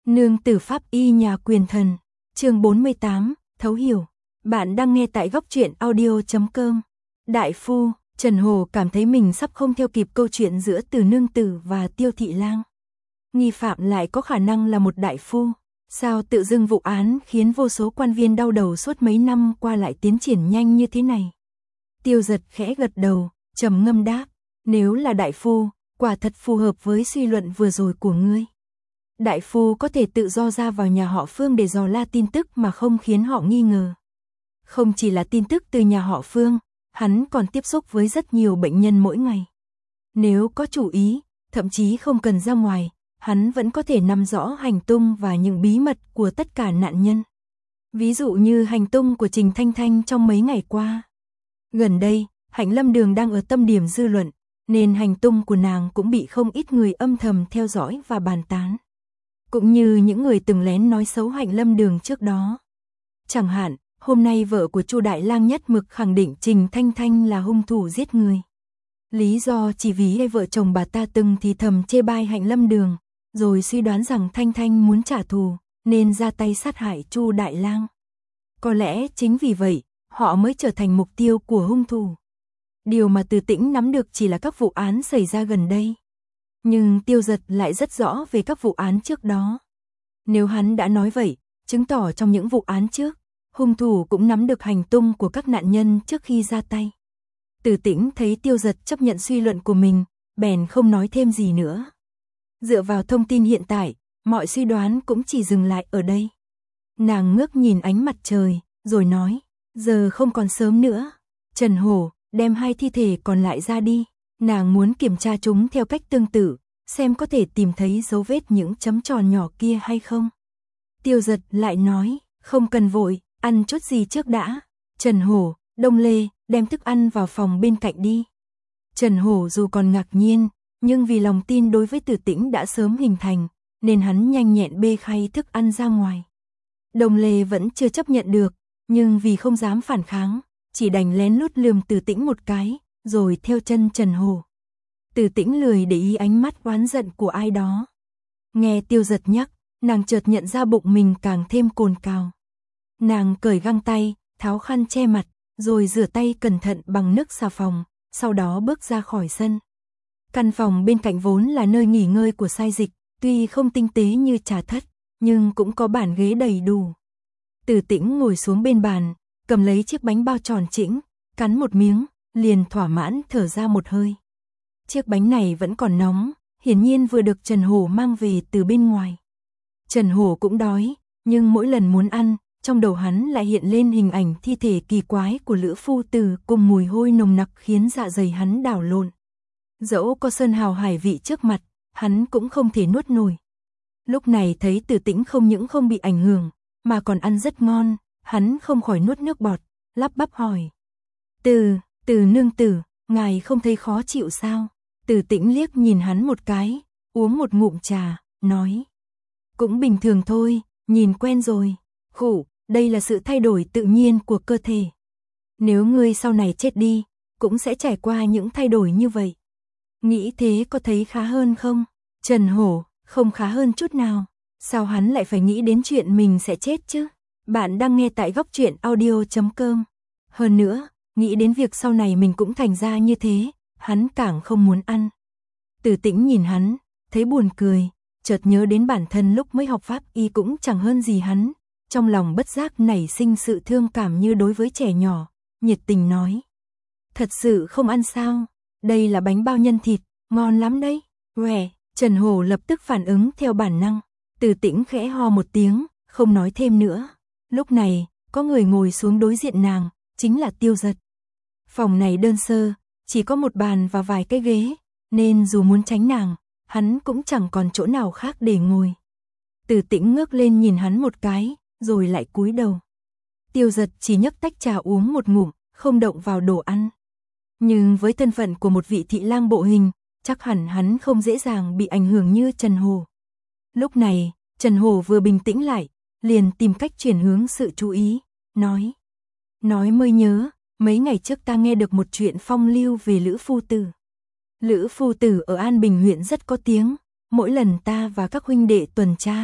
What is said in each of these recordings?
Nương tử pháp y nhà quyền thần, chương 48, thấu hiểu. Bạn đang nghe tại góc truyện audio.com. Đại phu, Trần Hồ cảm thấy mình sắp không theo kịp câu chuyện giữa Từ nương tử và Tiêu thị lang. Nghi phạm lại có khả năng là một đại phu. Sao tự dưng vụ án khiến vô số quan viên đau đầu suốt mấy năm qua lại tiến triển nhanh như thế này? Tiêu Giật khẽ gật đầu, trầm ngâm đáp, nếu là đại phu, quả thật phù hợp với suy luận vừa rồi của ngươi. Đại phu có thể tự do ra vào nhà họ Phương để dò la tin tức mà không khiến họ nghi ngờ. Không chỉ là tin tức từ nhà họ Phương, hắn còn tiếp xúc với rất nhiều bệnh nhân mỗi ngày. Nếu có chủ ý, thậm chí không cần ra ngoài, hắn vẫn có thể nắm rõ hành tung và những bí mật của tất cả nạn nhân. Ví dụ như hành tung của Trình Thanh Thanh trong mấy ngày qua. Gần đây, Hạnh Lâm Đường đang ở tâm điểm dư luận, nên hành tung của nàng cũng bị không ít người âm thầm theo dõi và bàn tán. Cũng như những người từng lén nói xấu Hạnh Lâm Đường trước đó. Chẳng hạn, hôm nay vợ của Chu Đại Lang nhất mực khẳng định Trình Thanh Thanh là hung thủ giết người. Lý do chỉ vì hai vợ chồng bà ta từng thì thầm chê bai Hạnh Lâm Đường, rồi suy đoán rằng Thanh Thanh muốn trả thù, nên ra tay sát hại Chu Đại Lang. Có lẽ chính vì vậy, họ mới trở thành mục tiêu của hung thủ. Điều mà Từ Tĩnh nắm được chỉ là các vụ án xảy ra gần đây. Nhưng Tiêu Giật lại rất rõ về các vụ án trước đó. Nếu hắn đã nói vậy, chứng tỏ trong những vụ án trước, hung thủ cũng nắm được hành tung của các nạn nhân trước khi ra tay. Từ Tĩnh thấy Tiêu Giật chấp nhận suy luận của mình, bèn không nói thêm gì nữa. Dựa vào thông tin hiện tại, mọi suy đoán cũng chỉ dừng lại ở đây. Nàng ngước nhìn ánh mặt trời, rồi nói, giờ không còn sớm nữa. Trần Hổ, đem hai thi thể còn lại ra đi. Nàng muốn kiểm tra chúng theo cách tương tự, xem có thể tìm thấy dấu vết những chấm tròn nhỏ kia hay không. Tiêu Giật lại nói, không cần vội, ăn chút gì trước đã. Trần Hổ, Đông Lê, đem thức ăn vào phòng bên cạnh đi. Trần Hổ dù còn ngạc nhiên, nhưng vì lòng tin đối với Từ Tĩnh đã sớm hình thành, nên hắn nhanh nhẹn bê khay thức ăn ra ngoài. Đông Lê vẫn chưa chấp nhận được, nhưng vì không dám phản kháng, chỉ đành lén lút lườm Từ Tĩnh một cái, rồi theo chân Trần Hổ. Từ Tĩnh lười để ý ánh mắt oán giận của ai đó. Nghe Tiêu Giật nhắc, nàng chợt nhận ra bụng mình càng thêm cồn cào. Nàng cởi găng tay, tháo khăn che mặt, rồi rửa tay cẩn thận bằng nước xà phòng, sau đó bước ra khỏi sân. Căn phòng bên cạnh vốn là nơi nghỉ ngơi của sai dịch, tuy không tinh tế như trà thất, nhưng cũng có bàn ghế đầy đủ. Từ Tĩnh ngồi xuống bên bàn, cầm lấy chiếc bánh bao tròn chỉnh, cắn một miếng, liền thỏa mãn thở ra một hơi. Chiếc bánh này vẫn còn nóng, hiển nhiên vừa được Trần Hổ mang về từ bên ngoài. Trần Hổ cũng đói, nhưng mỗi lần muốn ăn, trong đầu hắn lại hiện lên hình ảnh thi thể kỳ quái của Lữ Phu Tử cùng mùi hôi nồng nặc khiến dạ dày hắn đảo lộn. Dẫu có sơn hào hải vị trước mặt, hắn cũng không thể nuốt nổi. Lúc này thấy Từ Tĩnh không những không bị ảnh hưởng, mà còn ăn rất ngon, hắn không khỏi nuốt nước bọt, lắp bắp hỏi. Từ nương tử, ngài không thấy khó chịu sao? Từ Tĩnh liếc nhìn hắn một cái, uống một ngụm trà, nói. Cũng bình thường thôi, nhìn quen rồi. Khủ, đây là sự thay đổi tự nhiên của cơ thể. Nếu ngươi sau này chết đi, cũng sẽ trải qua những thay đổi như vậy. Nghĩ thế có thấy khá hơn không? Trần Hổ, không khá hơn chút nào. Sao hắn lại phải nghĩ đến chuyện mình sẽ chết chứ? Bạn đang nghe tại góc truyện audio.com. Hơn nữa, nghĩ đến việc sau này mình cũng thành ra như thế, hắn càng không muốn ăn. Từ Tĩnh nhìn hắn, thấy buồn cười, chợt nhớ đến bản thân lúc mới học pháp y cũng chẳng hơn gì hắn. Trong lòng bất giác nảy sinh sự thương cảm như đối với trẻ nhỏ, nhiệt tình nói. Thật sự không ăn sao? Đây là bánh bao nhân thịt, ngon lắm đấy. Uè, Trần Hổ lập tức phản ứng theo bản năng. Từ Tĩnh khẽ ho một tiếng, không nói thêm nữa. Lúc này, có người ngồi xuống đối diện nàng, chính là Tiêu Giật. Phòng này đơn sơ, chỉ có một bàn và vài cái ghế, nên dù muốn tránh nàng, hắn cũng chẳng còn chỗ nào khác để ngồi. Từ Tĩnh ngước lên nhìn hắn một cái, rồi lại cúi đầu. Tiêu Giật chỉ nhấc tách trà uống một ngụm, không động vào đồ ăn. Nhưng với thân phận của một vị thị lang bộ hình, chắc hẳn hắn không dễ dàng bị ảnh hưởng như Trần Hổ. Lúc này, Trần Hổ vừa bình tĩnh lại, liền tìm cách chuyển hướng sự chú ý, nói. Nói mới nhớ, mấy ngày trước ta nghe được một chuyện phong lưu về Lữ Phu Tử. Lữ Phu Tử ở An Bình huyện rất có tiếng, mỗi lần ta và các huynh đệ tuần tra,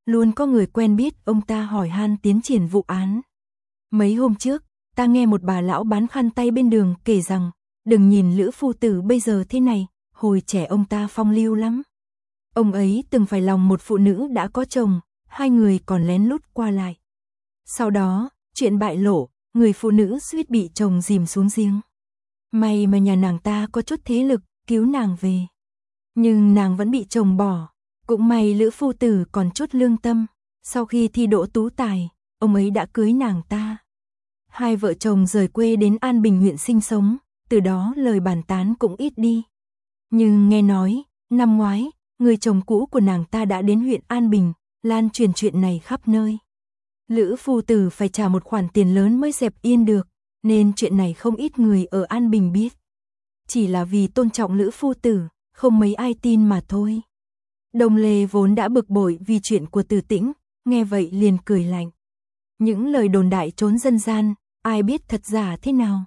luôn có người quen biết ông ta hỏi han tiến triển vụ án. Mấy hôm trước, ta nghe một bà lão bán khăn tay bên đường kể rằng, đừng nhìn Lữ phu tử bây giờ thế này, hồi trẻ ông ta phong lưu lắm. Ông ấy từng phải lòng một phụ nữ đã có chồng, hai người còn lén lút qua lại. Sau đó, chuyện bại lộ, người phụ nữ suýt bị chồng dìm xuống giếng. May mà nhà nàng ta có chút thế lực, cứu nàng về. Nhưng nàng vẫn bị chồng bỏ. Cũng may Lữ phu tử còn chút lương tâm. Sau khi thi đỗ tú tài, ông ấy đã cưới nàng ta. Hai vợ chồng rời quê đến An Bình huyện sinh sống, từ đó lời bàn tán cũng ít đi. Nhưng nghe nói, năm ngoái, người chồng cũ của nàng ta đã đến huyện An Bình, lan truyền chuyện này khắp nơi. Lữ phu tử phải trả một khoản tiền lớn mới dẹp yên được, nên chuyện này không ít người ở An Bình biết. Chỉ là vì tôn trọng Lữ phu tử, không mấy ai tin mà thôi. Đồng Lê vốn đã bực bội vì chuyện của Từ Tĩnh, nghe vậy liền cười lạnh. Những lời đồn đại trốn dân gian, ai biết thật giả thế nào.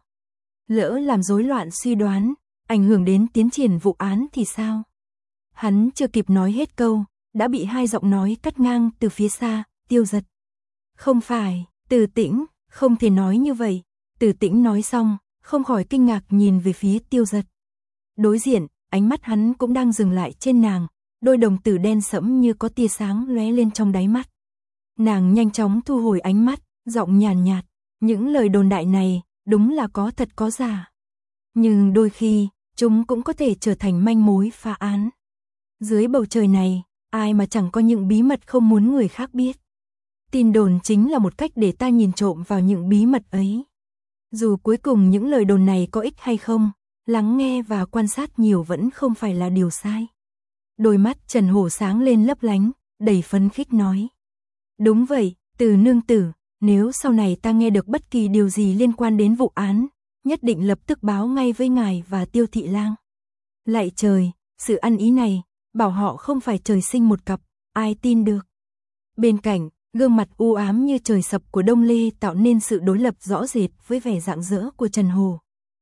Lỡ làm rối loạn suy đoán, ảnh hưởng đến tiến triển vụ án thì sao? Hắn chưa kịp nói hết câu, đã bị hai giọng nói cắt ngang từ phía xa, Tiêu Dật. Không phải, Từ Tĩnh, không thể nói như vậy. Từ Tĩnh nói xong, không khỏi kinh ngạc nhìn về phía Tiêu Dật. Đối diện, ánh mắt hắn cũng đang dừng lại trên nàng, đôi đồng tử đen sẫm như có tia sáng lóe lên trong đáy mắt. Nàng nhanh chóng thu hồi ánh mắt, giọng nhàn nhạt, những lời đồn đại này, đúng là có thật có giả. Nhưng đôi khi, chúng cũng có thể trở thành manh mối phá án. Dưới bầu trời này, ai mà chẳng có những bí mật không muốn người khác biết. Tin đồn chính là một cách để ta nhìn trộm vào những bí mật ấy. Dù cuối cùng những lời đồn này có ích hay không, lắng nghe và quan sát nhiều vẫn không phải là điều sai. Đôi mắt Trần Hổ sáng lên lấp lánh, đầy phấn khích nói. Đúng vậy, Từ nương tử, nếu sau này ta nghe được bất kỳ điều gì liên quan đến vụ án, nhất định lập tức báo ngay với ngài và Tiêu thị lang. Lạy trời, sự ăn ý này, bảo họ không phải trời sinh một cặp, ai tin được. Bên cạnh, gương mặt u ám như trời sập của Đông Lê tạo nên sự đối lập rõ rệt với vẻ rạng rỡ của Trần Hổ.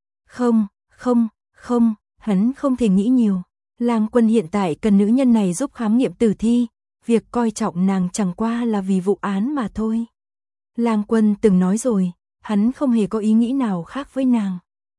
Không, hắn không thể nghĩ nhiều. Lang Quân hiện tại cần nữ nhân này giúp khám nghiệm tử thi, việc coi trọng nàng chẳng qua là vì vụ án mà thôi. Lang Quân từng nói rồi, hắn không hề có ý nghĩ nào khác với nàng.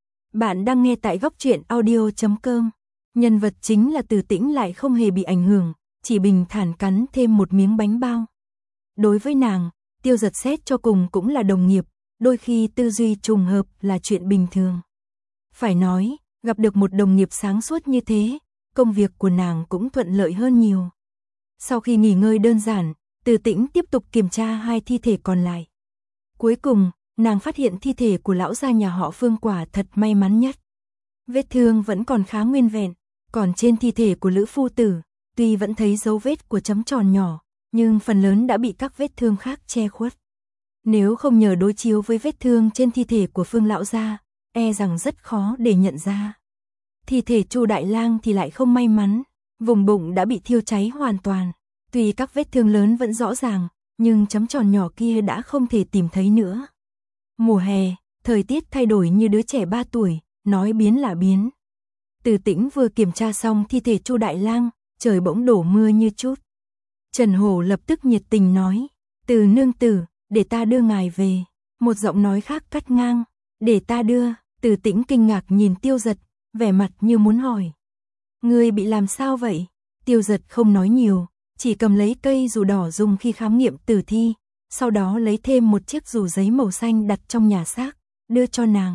Bạn đang nghe tại góc truyện audio.com. Nhân vật chính là Từ Tĩnh lại không hề bị ảnh hưởng, chỉ bình thản cắn thêm một miếng bánh bao. Đối với nàng, Tiêu Dật xét cho cùng cũng là đồng nghiệp, đôi khi tư duy trùng hợp là chuyện bình thường. Phải nói, gặp được một đồng nghiệp sáng suốt như thế, công việc của nàng cũng thuận lợi hơn nhiều. Sau khi nghỉ ngơi đơn giản, Từ Tĩnh tiếp tục kiểm tra hai thi thể còn lại. Cuối cùng, nàng phát hiện thi thể của lão gia nhà họ Phương quả thật may mắn nhất. Vết thương vẫn còn khá nguyên vẹn, còn trên thi thể của Lữ phu tử, tuy vẫn thấy dấu vết của chấm tròn nhỏ, nhưng phần lớn đã bị các vết thương khác che khuất. Nếu không nhờ đối chiếu với vết thương trên thi thể của Phương lão gia, e rằng rất khó để nhận ra. Thi thể Chu đại lang thì lại không may mắn, vùng bụng đã bị thiêu cháy hoàn toàn. Tuy các vết thương lớn vẫn rõ ràng, nhưng chấm tròn nhỏ kia đã không thể tìm thấy nữa. Mùa hè, thời tiết thay đổi như đứa trẻ 3 tuổi, nói biến là biến. Từ Tĩnh vừa kiểm tra xong thi thể Chu đại lang, trời bỗng đổ mưa như chút. Trần Hổ lập tức nhiệt tình nói, Từ nương tử, để ta đưa ngài về. Một giọng nói khác cắt ngang, để ta đưa. Từ Tĩnh kinh ngạc nhìn Tiêu Dật, vẻ mặt như muốn hỏi. Ngươi bị làm sao vậy? Tiêu Dật không nói nhiều, chỉ cầm lấy cây dù đỏ dùng khi khám nghiệm tử thi, sau đó lấy thêm một chiếc dù giấy màu xanh đặt trong nhà xác, đưa cho nàng.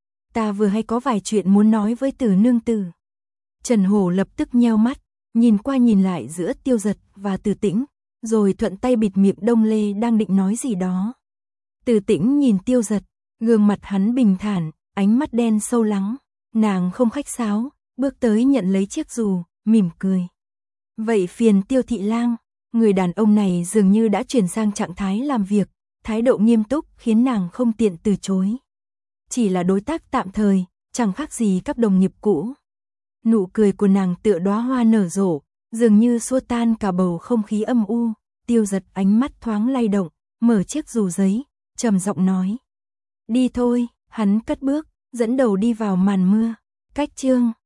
Ta vừa hay có vài chuyện muốn nói với Từ nương tử. Trần Hổ lập tức nheo mắt, nhìn qua nhìn lại giữa Tiêu Dật và Từ Tĩnh, rồi thuận tay bịt miệng Đông Lê đang định nói gì đó. Từ Tĩnh nhìn Tiêu Dật, gương mặt hắn bình thản, ánh mắt đen sâu lắng, nàng không khách sáo, bước tới nhận lấy chiếc dù, mỉm cười. Vậy phiền Tiêu thị lang, người đàn ông này dường như đã chuyển sang trạng thái làm việc, thái độ nghiêm túc khiến nàng không tiện từ chối. Chỉ là đối tác tạm thời, chẳng khác gì các đồng nghiệp cũ. Nụ cười của nàng tựa đóa hoa nở rộ, dường như xua tan cả bầu không khí âm u. Tiêu Dật ánh mắt thoáng lay động, mở chiếc dù giấy, trầm giọng nói. Đi thôi, hắn cất bước, dẫn đầu đi vào màn mưa. Cách chương